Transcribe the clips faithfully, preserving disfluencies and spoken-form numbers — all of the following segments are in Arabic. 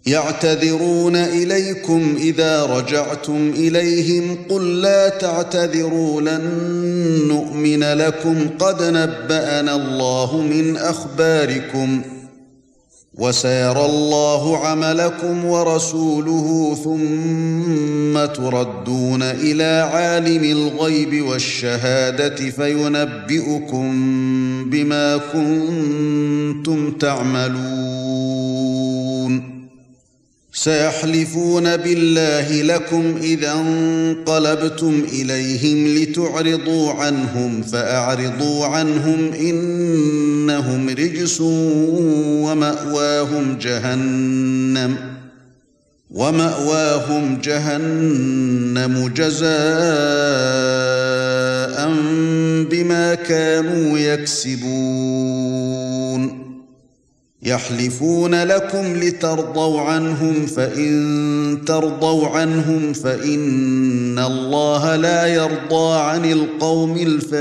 يعتذرون إليكم إذا رجعتم إليهم قل لا تعتذروا لن نؤمن لكم قد نبأنا الله من أخباركم وسيرى الله عملكم ورسوله ثم تردون إلى عالم الغيب والشهادة فينبئكم بما كنتم تعملون سيحلفون بالله لكم إذا انقلبتم إليهم لتعرضوا عنهم فأعرضوا عنهم إنهم رجس ومأواهم جهنم ومأواهم جهنم جزاء بما كانوا يكسبون يحلفون لكم لترضوا عنهم فإن ترضوا عنهم فإن الله لا يرضى عن القوم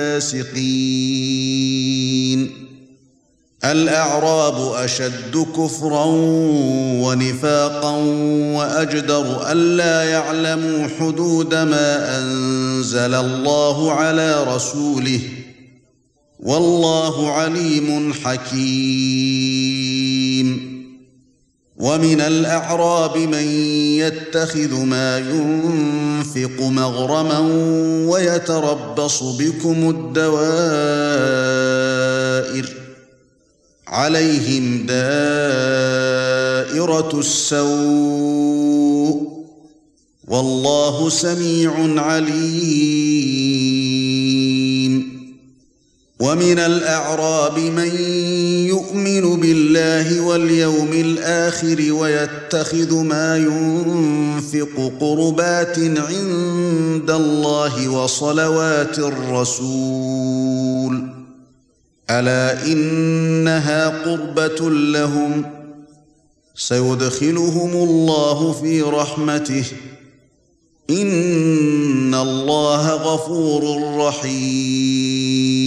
الفاسقين الأعراب أشد كفرا ونفاقا وأجدر ألا يعلموا حدود ما أنزل الله على رسوله والله عليم حكيم ومن الأعراب من يتخذ ما ينفق مغرما ويتربص بكم الدوائر عليهم دائرة السوء والله سميع عليم ومن الأعراب من يؤمن بالله واليوم الآخر ويتخذ ما ينفق قربات عند الله وصلوات الرسول ألا إنها قربة لهم سيدخلهم الله في رحمته إن الله غفور رحيم